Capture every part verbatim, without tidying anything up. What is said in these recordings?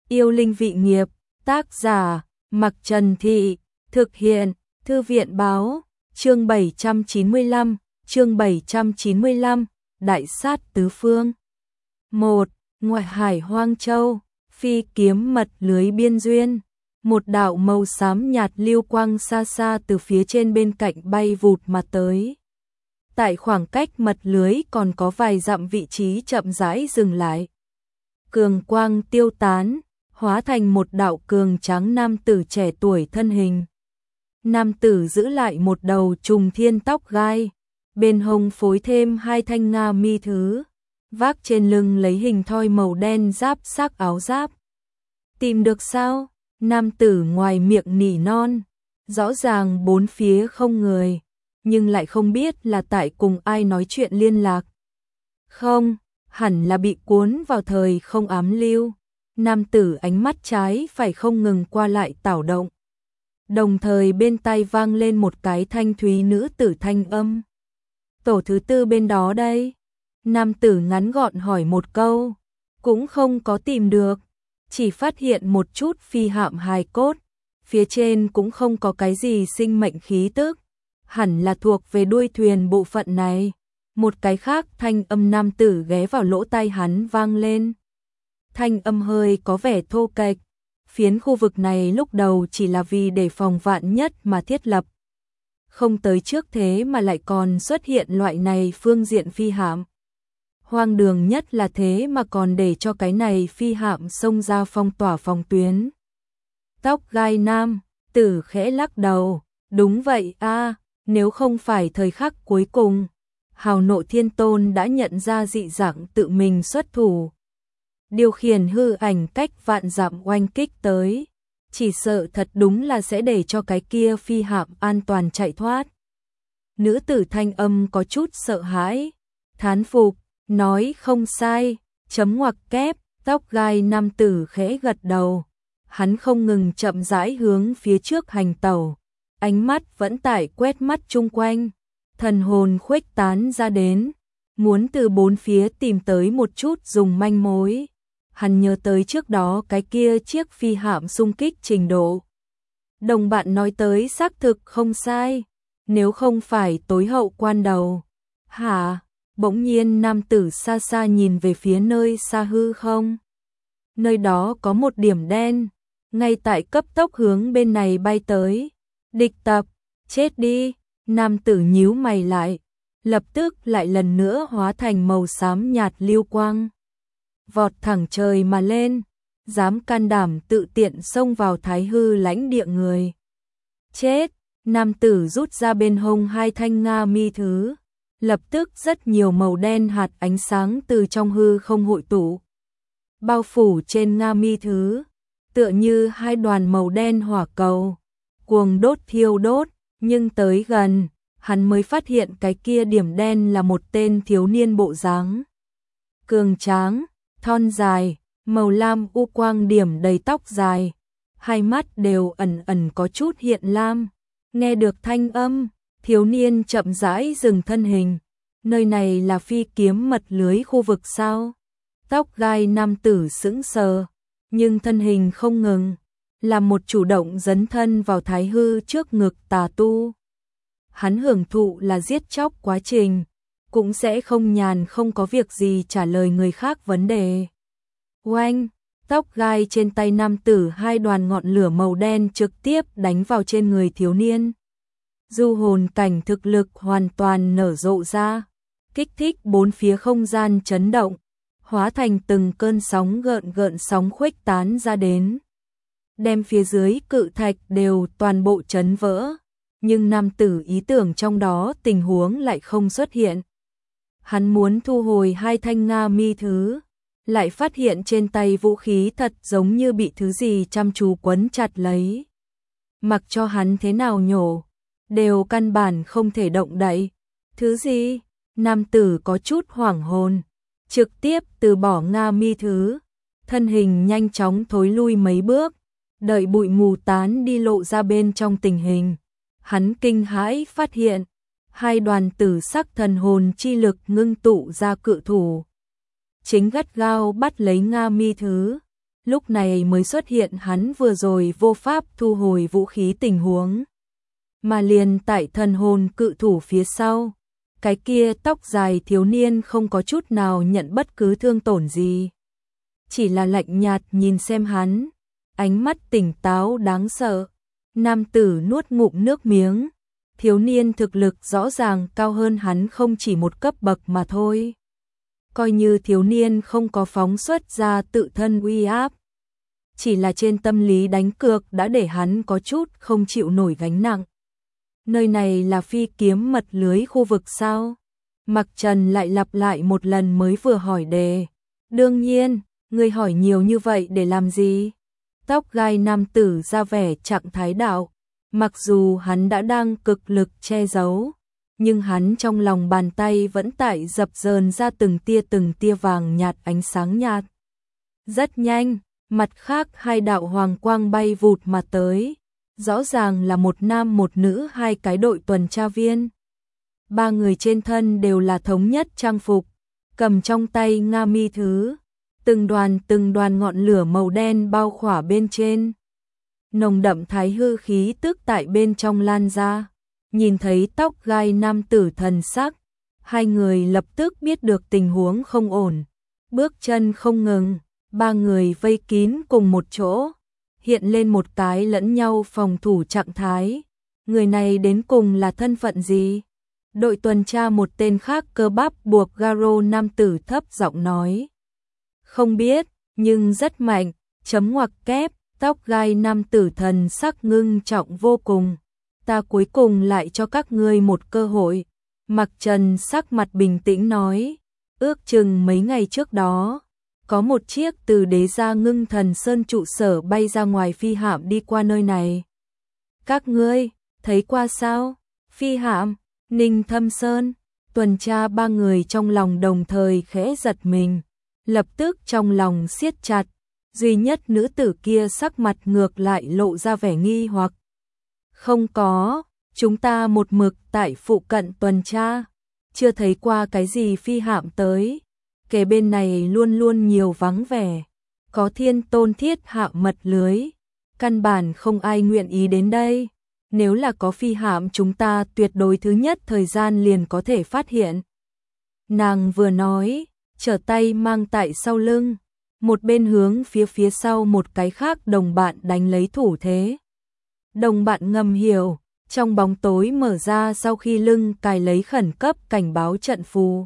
Yêu linh vị nghiệp, tác giả, Mặc Trần Thị, thực hiện, Thư viện báo, chương bảy trăm chín mươi lăm, chương bảy trăm chín mươi lăm, Đại sát tứ phương. một. Ngoại hải Hoang Châu, phi kiếm mật lưới biên duyên. Một đạo màu xám nhạt lưu quang xa xa từ phía trên bên cạnh bay vụt mà tới. Tại khoảng cách mật lưới còn có vài dặm vị trí chậm rãi dừng lại. Cường quang tiêu tán, hóa thành một đạo cường tráng nam tử trẻ tuổi thân hình. Nam tử giữ lại một đầu trùng thiên tóc gai, bên hông phối thêm hai thanh nga mi thứ, vác trên lưng lấy hình thoi màu đen giáp xác áo giáp. Tìm được sao? Nam tử ngoài miệng nỉ non, rõ ràng bốn phía không người, nhưng lại không biết là tại cùng ai nói chuyện liên lạc. Không, hẳn là bị cuốn vào thời không ám lưu. Nam tử ánh mắt trái phải không ngừng qua lại tảo động. Đồng thời bên tai vang lên một cái thanh thúy nữ tử thanh âm. Tổ thứ tư bên đó đây. Nam tử ngắn gọn hỏi một câu, cũng không có tìm được, chỉ phát hiện một chút phi hạm hài cốt, phía trên cũng không có cái gì sinh mệnh khí tức, hẳn là thuộc về đuôi thuyền bộ phận này. Một cái khác thanh âm nam tử ghé vào lỗ tai hắn vang lên. Thanh âm hơi có vẻ thô kệch, phiến khu vực này lúc đầu chỉ là vì để phòng vạn nhất mà thiết lập. Không tới trước thế mà lại còn xuất hiện loại này phương diện phi hạm. Hoang đường nhất là thế mà còn để cho cái này phi hạm xông ra phong tỏa phòng tuyến. Tóc gai nam tử khẽ lắc đầu, đúng vậy a, nếu không phải thời khắc cuối cùng, Hào Nộ Thiên Tôn đã nhận ra dị dạng tự mình xuất thủ. Điều khiển hư ảnh cách vạn dặm oanh kích tới, chỉ sợ thật đúng là sẽ để cho cái kia phi hạm an toàn chạy thoát. Nữ tử thanh âm có chút sợ hãi, thán phục, nói không sai, chấm ngoặc kép, tóc gai nam tử khẽ gật đầu. Hắn không ngừng chậm rãi hướng phía trước hành tẩu, ánh mắt vẫn tại quét mắt chung quanh, thần hồn khuếch tán ra đến, muốn từ bốn phía tìm tới một chút dùng manh mối. Hắn nhớ tới trước đó cái kia chiếc phi hạm xung kích trình độ. Đồng bạn nói tới xác thực không sai, nếu không phải tối hậu quan đầu. Hả? Bỗng nhiên nam tử xa xa nhìn về phía nơi xa hư không. Nơi đó có một điểm đen, ngay tại cấp tốc hướng bên này bay tới. Địch tập, chết đi, nam tử nhíu mày lại, lập tức lại lần nữa hóa thành màu xám nhạt lưu quang. Vọt thẳng trời mà lên, dám can đảm tự tiện xông vào thái hư lãnh địa người. Chết, nam tử rút ra bên hông hai thanh nga mi thứ, lập tức rất nhiều màu đen hạt ánh sáng từ trong hư không hội tụ, bao phủ trên nga mi thứ, tựa như hai đoàn màu đen hỏa cầu, cuồng đốt thiêu đốt, nhưng tới gần, hắn mới phát hiện cái kia điểm đen là một tên thiếu niên bộ dáng cường tráng, thon dài, màu lam u quang điểm đầy tóc dài, hai mắt đều ẩn ẩn có chút hiện lam. Nghe được thanh âm, thiếu niên chậm rãi dừng thân hình. Nơi này là phi kiếm mật lưới khu vực sao? Tóc gai nam tử sững sờ, nhưng thân hình không ngừng, làm một chủ động dấn thân vào thái hư trước ngực tà tu. Hắn hưởng thụ là giết chóc quá trình, cũng sẽ không nhàn không có việc gì trả lời người khác vấn đề. Oanh, tóc gai trên tay nam tử hai đoàn ngọn lửa màu đen trực tiếp đánh vào trên người thiếu niên. Du hồn cảnh thực lực hoàn toàn nở rộ ra, kích thích bốn phía không gian chấn động, hóa thành từng cơn sóng gợn gợn sóng khuếch tán ra đến. Đem phía dưới cự thạch đều toàn bộ chấn vỡ, nhưng nam tử ý tưởng trong đó tình huống lại không xuất hiện. Hắn muốn thu hồi hai thanh nga mi thứ, lại phát hiện trên tay vũ khí thật giống như bị thứ gì chăm chú quấn chặt lấy. Mặc cho hắn thế nào nhổ, đều căn bản không thể động đậy. Thứ gì? Nam tử có chút hoảng hồn, trực tiếp từ bỏ nga mi thứ, thân hình nhanh chóng thối lui mấy bước, đợi bụi mù tán đi lộ ra bên trong tình hình. Hắn kinh hãi phát hiện, hai đoàn tử sắc thần hồn chi lực ngưng tụ ra cự thủ, chính gắt gao bắt lấy nga mi thứ, lúc này mới xuất hiện hắn vừa rồi vô pháp thu hồi vũ khí tình huống. Mà liền tại thần hồn cự thủ phía sau, cái kia tóc dài thiếu niên không có chút nào nhận bất cứ thương tổn gì. Chỉ là lạnh nhạt nhìn xem hắn, ánh mắt tỉnh táo đáng sợ. Nam tử nuốt ngụm nước miếng, thiếu niên thực lực rõ ràng cao hơn hắn không chỉ một cấp bậc mà thôi. Coi như thiếu niên không có phóng xuất ra tự thân uy áp, chỉ là trên tâm lý đánh cược đã để hắn có chút không chịu nổi gánh nặng. Nơi này là phi kiếm mật lưới khu vực sao? Mặc Trần lại lặp lại một lần mới vừa hỏi đề. Đương nhiên, ngươi hỏi nhiều như vậy để làm gì? Tóc gai nam tử ra vẻ trạng thái đạo. Mặc dù hắn đã đang cực lực che giấu, nhưng hắn trong lòng bàn tay vẫn tại dập dờn ra từng tia từng tia vàng nhạt ánh sáng nhạt. Rất nhanh, mặt khác hai đạo hoàng quang bay vụt mà tới. Rõ ràng là một nam một nữ hai cái đội tuần tra viên. Ba người trên thân đều là thống nhất trang phục, cầm trong tay nga mi thứ. Từng đoàn từng đoàn ngọn lửa màu đen bao khỏa bên trên. Nồng đậm thái hư khí tức tại bên trong lan ra. Nhìn thấy tóc gai nam tử thần sắc, hai người lập tức biết được tình huống không ổn. Bước chân không ngừng, ba người vây kín cùng một chỗ, hiện lên một cái lẫn nhau phòng thủ trạng thái. Người này đến cùng là thân phận gì? Đội tuần tra một tên khác cơ bắp buộc Garo nam tử thấp giọng nói. Không biết, nhưng rất mạnh, chấm ngoặc kép, tóc gai nam tử thần sắc ngưng trọng vô cùng. Ta cuối cùng lại cho các ngươi một cơ hội. Mặc Trần sắc mặt bình tĩnh nói, ước chừng mấy ngày trước đó, có một chiếc từ đế gia Ngưng Thần Sơn trụ sở bay ra ngoài phi hạm đi qua nơi này. Các ngươi, thấy qua sao? Phi hạm, Ninh Thâm Sơn, tuần tra ba người trong lòng đồng thời khẽ giật mình, lập tức trong lòng siết chặt, duy nhất nữ tử kia sắc mặt ngược lại lộ ra vẻ nghi hoặc. Không có, chúng ta một mực tại phụ cận tuần tra, chưa thấy qua cái gì phi hạm tới. Kề bên này luôn luôn nhiều vắng vẻ, có thiên tôn thiết hạ mật lưới, căn bản không ai nguyện ý đến đây. Nếu là có phi hạm chúng ta tuyệt đối thứ nhất thời gian liền có thể phát hiện. Nàng vừa nói, trở tay mang tại sau lưng, một bên hướng phía phía sau một cái khác đồng bạn đánh lấy thủ thế. Đồng bạn ngầm hiểu, trong bóng tối mở ra sau khi lưng cài lấy khẩn cấp cảnh báo trận phù.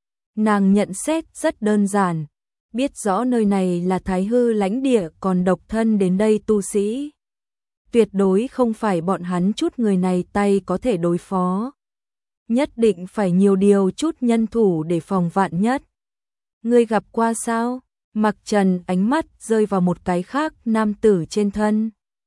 Nàng nhận xét rất đơn giản, biết rõ nơi này là thái hư lãnh địa còn độc thân đến đây tu sĩ. Tuyệt đối không phải bọn hắn chút người này tay có thể đối phó. Nhất định phải nhiều điều chút nhân thủ để phòng vạn nhất. Ngươi gặp qua sao? Mặc Trần ánh mắt rơi vào một cái khác nam tử trên thân.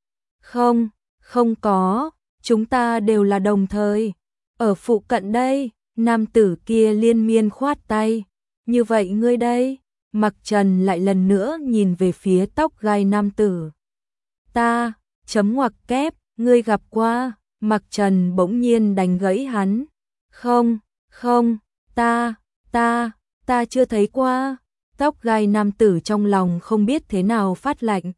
Không, không có, chúng ta đều là đồng thời. Ở phụ cận đây, nam tử kia liên miên khoát tay. Như vậy ngươi đây? Mặc Trần lại lần nữa nhìn về phía tóc gai nam tử. Ta, chấm ngoặc kép, ngươi gặp qua. Mặc Trần bỗng nhiên đánh gãy hắn. Không, không, ta, ta, ta chưa thấy qua. Tóc gai nam tử trong lòng không biết thế nào phát lạnh.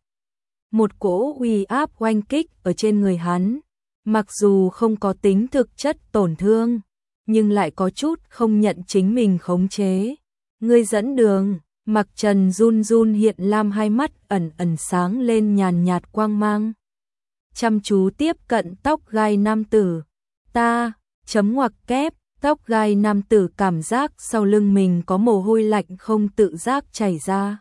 Một cỗ uy áp oanh kích ở trên người hắn. Mặc dù không có tính thực chất tổn thương, nhưng lại có chút không nhận chính mình khống chế. Ngươi dẫn đường. Mặc Trần run run hiện lam hai mắt ẩn ẩn sáng lên nhàn nhạt quang mang. Chăm chú tiếp cận tóc gai nam tử. Ta, chấm ngoặc kép, tóc gai nam tử cảm giác sau lưng mình có mồ hôi lạnh không tự giác chảy ra.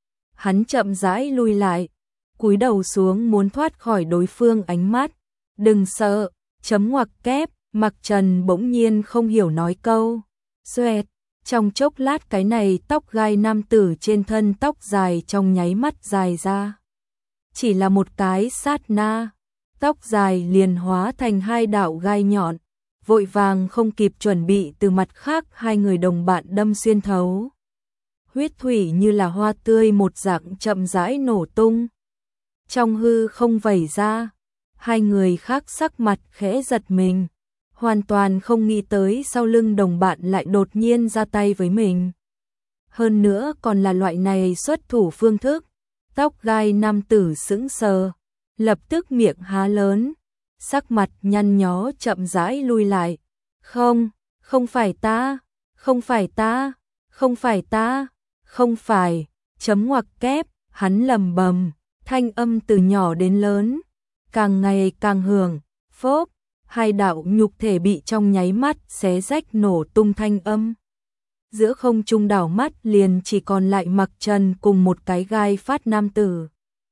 Hắn chậm rãi lui lại, cúi đầu xuống muốn thoát khỏi đối phương ánh mắt. Đừng sợ, chấm ngoặc kép, Mặc Trần bỗng nhiên không hiểu nói câu. Xoẹt, trong chốc lát cái này tóc gai nam tử trên thân tóc dài trong nháy mắt dài ra. Chỉ là một cái sát na, tóc dài liền hóa thành hai đạo gai nhọn, vội vàng không kịp chuẩn bị từ mặt khác hai người đồng bạn đâm xuyên thấu. Huyết thủy như là hoa tươi một dạng chậm rãi nổ tung. Trong hư không vẩy ra, hai người khác sắc mặt khẽ giật mình, hoàn toàn không nghĩ tới sau lưng đồng bạn lại đột nhiên ra tay với mình. Hơn nữa còn là loại này xuất thủ phương thức, Tóc gai nam tử sững sờ, lập tức miệng há lớn, sắc mặt nhăn nhó chậm rãi lui lại. Không, không phải ta, không phải ta, không phải ta, không phải, chấm ngoặc kép, hắn lầm bầm, thanh âm từ nhỏ đến lớn, càng ngày càng hưởng, phốp, hai đạo nhục thể bị trong nháy mắt xé rách nổ tung thanh âm. Giữa không trung đảo mắt liền chỉ còn lại Mặc Trần cùng một cái gai phát nam tử.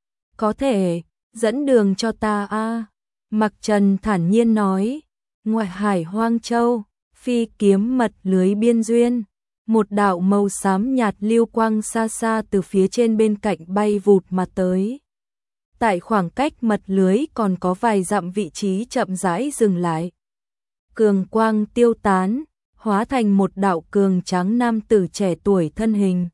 Có thể, dẫn đường cho ta a. Mặc Trần thản nhiên nói, ngoại hải hoang châu, phi kiếm mật lưới biên duyên, một đạo màu xám nhạt lưu quang xa xa từ phía trên bên cạnh bay vụt mà tới. Tại khoảng cách mật lưới còn có vài dặm vị trí chậm rãi dừng lại. Cường quang tiêu tán, hóa thành một đạo cường tráng nam tử trẻ tuổi thân hình.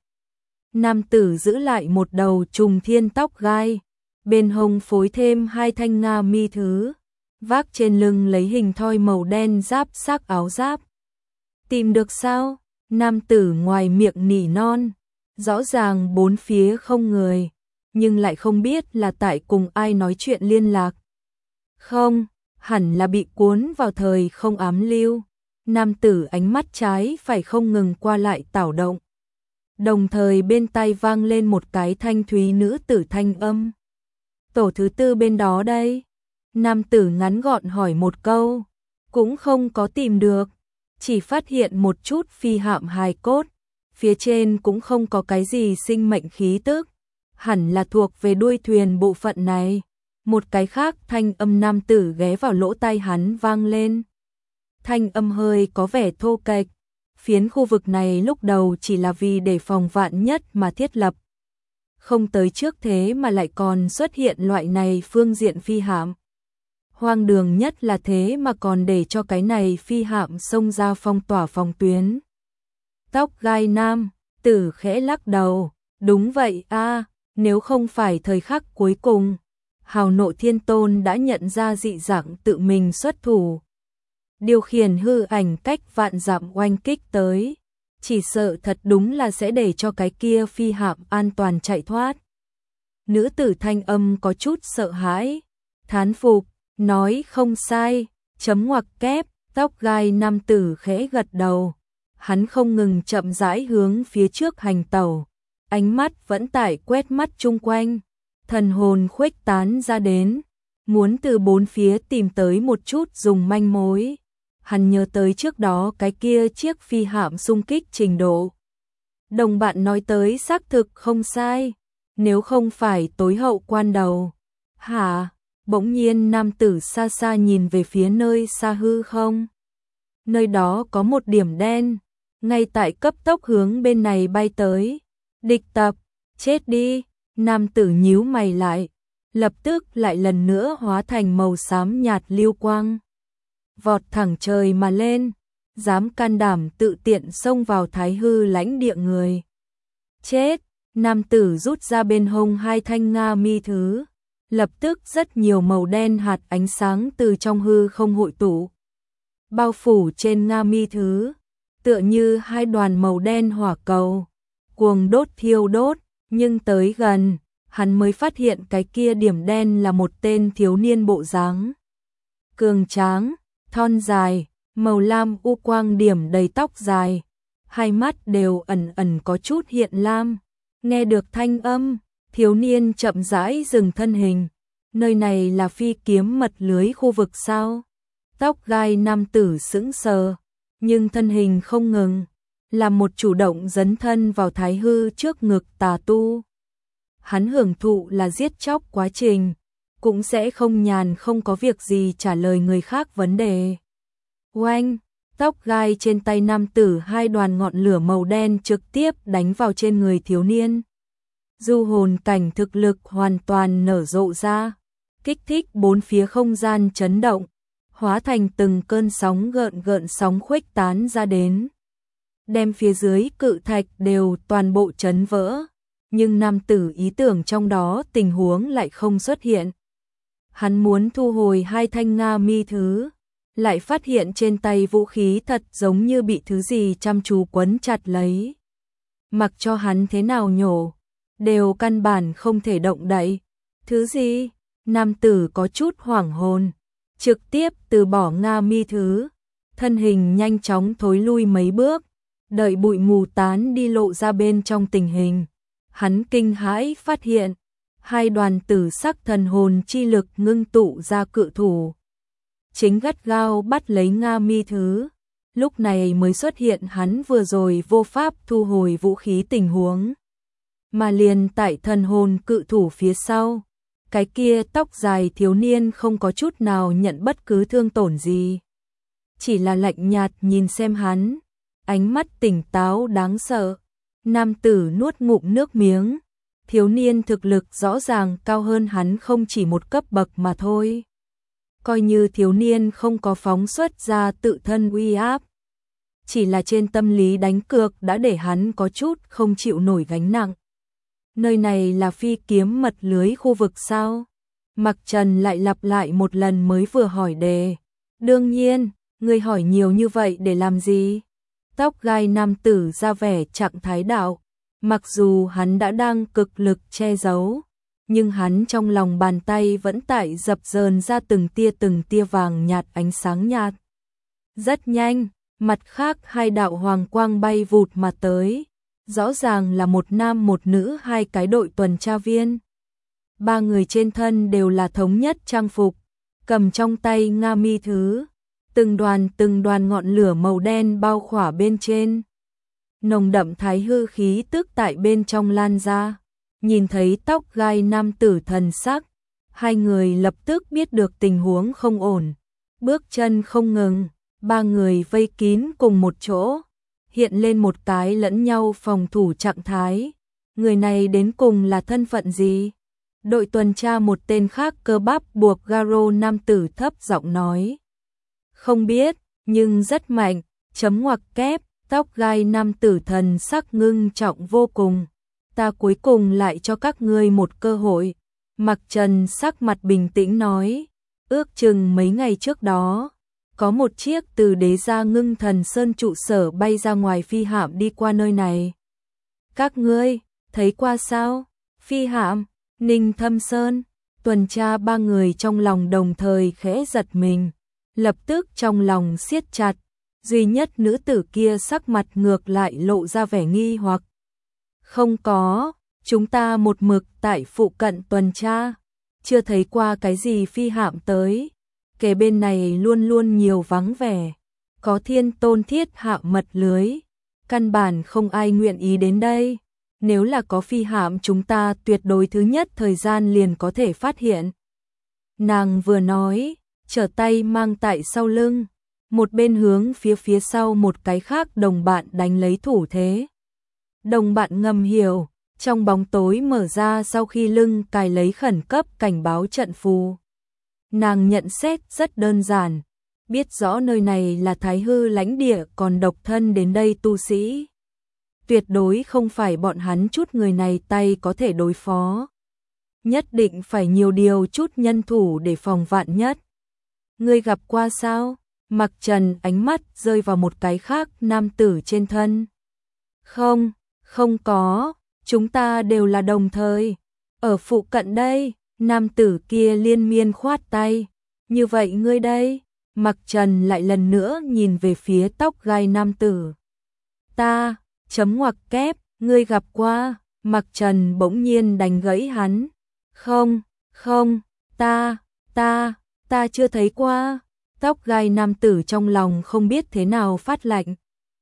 Nam tử giữ lại một đầu trùng thiên tóc gai, bên hông phối thêm hai thanh nga mi thứ, vác trên lưng lấy hình thoi màu đen giáp xác áo giáp. Tìm được sao? Nam tử ngoài miệng nỉ non, rõ ràng bốn phía không người, nhưng lại không biết là tại cùng ai nói chuyện liên lạc. Không, hẳn là bị cuốn vào thời không ám lưu. Nam tử ánh mắt trái phải không ngừng qua lại tảo động. Đồng thời bên tai vang lên một cái thanh thúy nữ tử thanh âm. Tổ thứ tư bên đó đây. Nam tử ngắn gọn hỏi một câu, cũng không có tìm được, chỉ phát hiện một chút phi hạm hài cốt, phía trên cũng không có cái gì sinh mệnh khí tức, hẳn là thuộc về đuôi thuyền bộ phận này. Một cái khác thanh âm nam tử ghé vào lỗ tai hắn vang lên. Thanh âm hơi có vẻ thô kệch, phiến khu vực này lúc đầu chỉ là vì để phòng vạn nhất mà thiết lập. Không tới trước thế mà lại còn xuất hiện loại này phương diện phi hạm. Hoang đường nhất là thế mà còn để cho cái này phi hạm xông ra phong tỏa phòng tuyến. Tóc gai nam tử khẽ lắc đầu, đúng vậy a, nếu không phải thời khắc cuối cùng, Hào Nộ Thiên Tôn đã nhận ra dị dạng tự mình xuất thủ. Điều khiển hư ảnh cách vạn dặm oanh kích tới, chỉ sợ thật đúng là sẽ để cho cái kia phi hạm an toàn chạy thoát. Nữ tử thanh âm có chút sợ hãi, thán phục, nói không sai, chấm ngoặc kép, tóc gai nam tử khẽ gật đầu. Hắn không ngừng chậm rãi hướng phía trước hành tẩu, ánh mắt vẫn tải quét mắt chung quanh, thần hồn khuếch tán ra đến, muốn từ bốn phía tìm tới một chút dùng manh mối. Hắn nhớ tới trước đó cái kia chiếc phi hạm xung kích trình độ. Đồng bạn nói tới xác thực không sai, nếu không phải tối hậu quan đầu. Hả? Bỗng nhiên nam tử xa xa nhìn về phía nơi xa hư không. Nơi đó có một điểm đen, ngay tại cấp tốc hướng bên này bay tới. Địch tập, chết đi, nam tử nhíu mày lại, lập tức lại lần nữa hóa thành màu xám nhạt lưu quang. Vọt thẳng trời mà lên, dám can đảm tự tiện xông vào thái hư lãnh địa người. Chết, nam tử rút ra bên hông hai thanh nga mi thứ, lập tức rất nhiều màu đen hạt ánh sáng từ trong hư không hội tụ. Bao phủ trên nga mi thứ, tựa như hai đoàn màu đen hỏa cầu, cuồng đốt thiêu đốt, nhưng tới gần, hắn mới phát hiện cái kia điểm đen là một tên thiếu niên bộ dáng. Cường tráng, thon dài, màu lam u quang điểm đầy tóc dài, hai mắt đều ẩn ẩn có chút hiện lam. Nghe được thanh âm, thiếu niên chậm rãi dừng thân hình. Nơi này là phi kiếm mật lưới khu vực sao? Tóc gai nam tử sững sờ, nhưng thân hình không ngừng, làm một chủ động dấn thân vào thái hư trước ngực tà tu. Hắn hưởng thụ là giết chóc quá trình, cũng sẽ không nhàn không có việc gì trả lời người khác vấn đề. Oanh, tóc gai trên tay nam tử hai đoàn ngọn lửa màu đen trực tiếp đánh vào trên người thiếu niên. Du hồn cảnh thực lực hoàn toàn nở rộ ra, kích thích bốn phía không gian chấn động, hóa thành từng cơn sóng gợn gợn sóng khuếch tán ra đến. Đem phía dưới cự thạch đều toàn bộ chấn vỡ, nhưng nam tử ý tưởng trong đó tình huống lại không xuất hiện. Hắn muốn thu hồi hai thanh nga mi thứ, lại phát hiện trên tay vũ khí thật giống như bị thứ gì chăm chú quấn chặt lấy. Mặc cho hắn thế nào nhổ, đều căn bản không thể động đậy. Thứ gì? Nam tử có chút hoảng hồn, trực tiếp từ bỏ Nga Mi thứ, thân hình nhanh chóng thối lui mấy bước, đợi bụi mù tán đi lộ ra bên trong tình hình. Hắn kinh hãi phát hiện, hai đoàn tử sắc thần hồn chi lực ngưng tụ ra cự thủ. Chính gắt gao bắt lấy Nga Mi thứ, lúc này mới xuất hiện hắn vừa rồi vô pháp thu hồi vũ khí tình huống. Mà liền tại thần hồn cự thủ phía sau, cái kia tóc dài thiếu niên không có chút nào nhận bất cứ thương tổn gì. Chỉ là lạnh nhạt nhìn xem hắn, ánh mắt tỉnh táo đáng sợ. Nam tử nuốt ngụm nước miếng, thiếu niên thực lực rõ ràng cao hơn hắn không chỉ một cấp bậc mà thôi. Coi như thiếu niên không có phóng xuất ra tự thân uy áp, chỉ là trên tâm lý đánh cược đã để hắn có chút không chịu nổi gánh nặng. Nơi này là phi kiếm mật lưới khu vực sao? Mặc Trần lại lặp lại một lần mới vừa hỏi đề. Đương nhiên, ngươi hỏi nhiều như vậy để làm gì? Tóc gai nam tử ra vẻ trạng thái đạo. Mặc dù hắn đã đang cực lực che giấu, nhưng hắn trong lòng bàn tay vẫn tại dập dờn ra từng tia từng tia vàng nhạt ánh sáng nhạt. Rất nhanh, mặt khác hai đạo hoàng quang bay vụt mà tới. Rõ ràng là một nam một nữ hai cái đội tuần tra viên. Ba người trên thân đều là thống nhất trang phục, cầm trong tay Nga Mi thứ, từng đoàn từng đoàn ngọn lửa màu đen bao khỏa bên trên. Nồng đậm thái hư khí tức tại bên trong lan ra, nhìn thấy tóc gai nam tử thần sắc, hai người lập tức biết được tình huống không ổn, bước chân không ngừng, ba người vây kín cùng một chỗ. Hiện lên một cái lẫn nhau phòng thủ trạng thái. Người này đến cùng là thân phận gì? Đội tuần tra một tên khác cơ bắp buộc Garo nam tử thấp giọng nói. Không biết, nhưng rất mạnh, chấm ngoặc kép, tóc gai nam tử thần sắc ngưng trọng vô cùng. Ta cuối cùng lại cho các ngươi một cơ hội. Mặc Trần sắc mặt bình tĩnh nói. Ước chừng mấy ngày trước đó, có một chiếc từ đế gia Ngưng Thần Sơn trụ sở bay ra ngoài phi hạm đi qua nơi này. Các ngươi, thấy qua sao? Phi hạm, Ninh Thâm Sơn, tuần tra ba người trong lòng đồng thời khẽ giật mình, lập tức trong lòng siết chặt, duy nhất nữ tử kia sắc mặt ngược lại lộ ra vẻ nghi hoặc. Không có, chúng ta một mực tại phụ cận tuần tra, chưa thấy qua cái gì phi hạm tới. Kề bên này luôn luôn nhiều vắng vẻ, có thiên tôn thiết hạ mật lưới, căn bản không ai nguyện ý đến đây. Nếu là có phi hạm chúng ta tuyệt đối thứ nhất thời gian liền có thể phát hiện. Nàng vừa nói, trở tay mang tại sau lưng, một bên hướng phía phía sau một cái khác đồng bạn đánh lấy thủ thế. Đồng bạn ngầm hiểu, trong bóng tối mở ra sau khi lưng cài lấy khẩn cấp cảnh báo trận phù. Nàng nhận xét rất đơn giản, biết rõ nơi này là thái hư lãnh địa còn độc thân đến đây tu sĩ. Tuyệt đối không phải bọn hắn chút người này tay có thể đối phó. Nhất định phải nhiều điều chút nhân thủ để phòng vạn nhất. Ngươi gặp qua sao? Mặc Trần ánh mắt rơi vào một cái khác nam tử trên thân. Không, không có, chúng ta đều là đồng thời. Ở phụ cận đây. Nam tử kia liên miên khoát tay. Như vậy ngươi đây? Mặc Trần lại lần nữa nhìn về phía tóc gai nam tử. Ta, chấm ngoặc kép, ngươi gặp qua. Mặc Trần bỗng nhiên đánh gãy hắn. Không, không, ta, ta, ta chưa thấy qua. Tóc gai nam tử trong lòng không biết thế nào phát lạnh.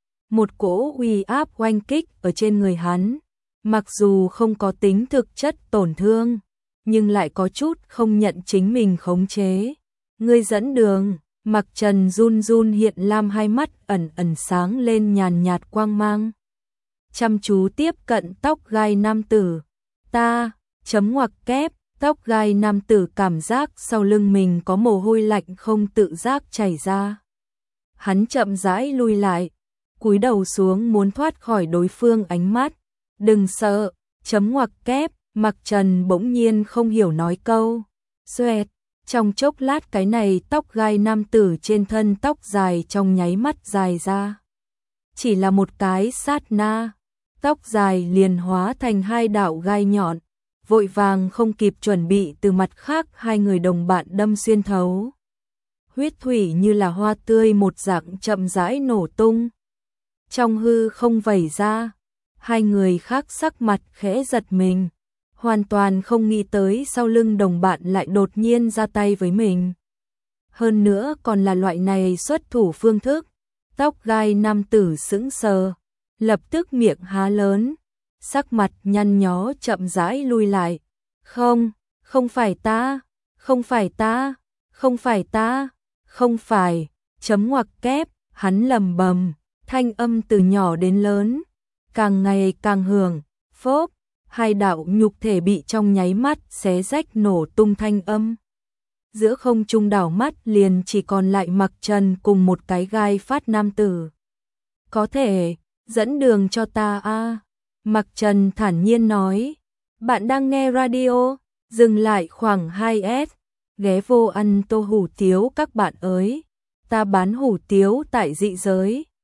Một cỗ uy áp oanh kích ở trên người hắn. Mặc dù không có tính thực chất tổn thương, nhưng lại có chút không nhận chính mình khống chế. Ngươi dẫn đường. Mặc Trần run run hiện lam hai mắt ẩn ẩn sáng lên nhàn nhạt quang mang. Chăm chú tiếp cận tóc gai nam tử. Ta, chấm ngoặc kép, tóc gai nam tử cảm giác sau lưng mình có mồ hôi lạnh không tự giác chảy ra. Hắn chậm rãi lui lại, cúi đầu xuống muốn thoát khỏi đối phương ánh mắt. Đừng sợ, chấm ngoặc kép. Mặc Trần bỗng nhiên không hiểu nói câu. Xoẹt, trong chốc lát cái này tóc gai nam tử trên thân tóc dài trong nháy mắt dài ra. Chỉ là một cái sát na, tóc dài liền hóa thành hai đạo gai nhọn, vội vàng không kịp chuẩn bị từ mặt khác hai người đồng bạn đâm xuyên thấu. Huyết thủy như là hoa tươi một dạng chậm rãi nổ tung. Trong hư không vẩy ra, hai người khác sắc mặt khẽ giật mình, hoàn toàn không nghĩ tới sau lưng đồng bạn lại đột nhiên ra tay với mình. Hơn nữa còn là loại này xuất thủ phương thức. Tóc gai nam tử sững sờ, lập tức miệng há lớn, sắc mặt nhăn nhó chậm rãi lui lại. Không, không phải ta, không phải ta, không phải ta, không phải, chấm ngoặc kép, hắn lầm bầm, thanh âm từ nhỏ đến lớn, càng ngày càng hưởng, phốp, hai đạo nhục thể bị trong nháy mắt xé rách nổ tung thanh âm. Giữa không trung đảo mắt liền chỉ còn lại Mặc Trần cùng một cái gai phát nam tử. Có thể, dẫn đường cho ta a. Mặc Trần thản nhiên nói, bạn đang nghe radio, dừng lại khoảng hai S, ghé vô ăn tô hủ tiếu các bạn ơi, ta bán hủ tiếu tại dị giới.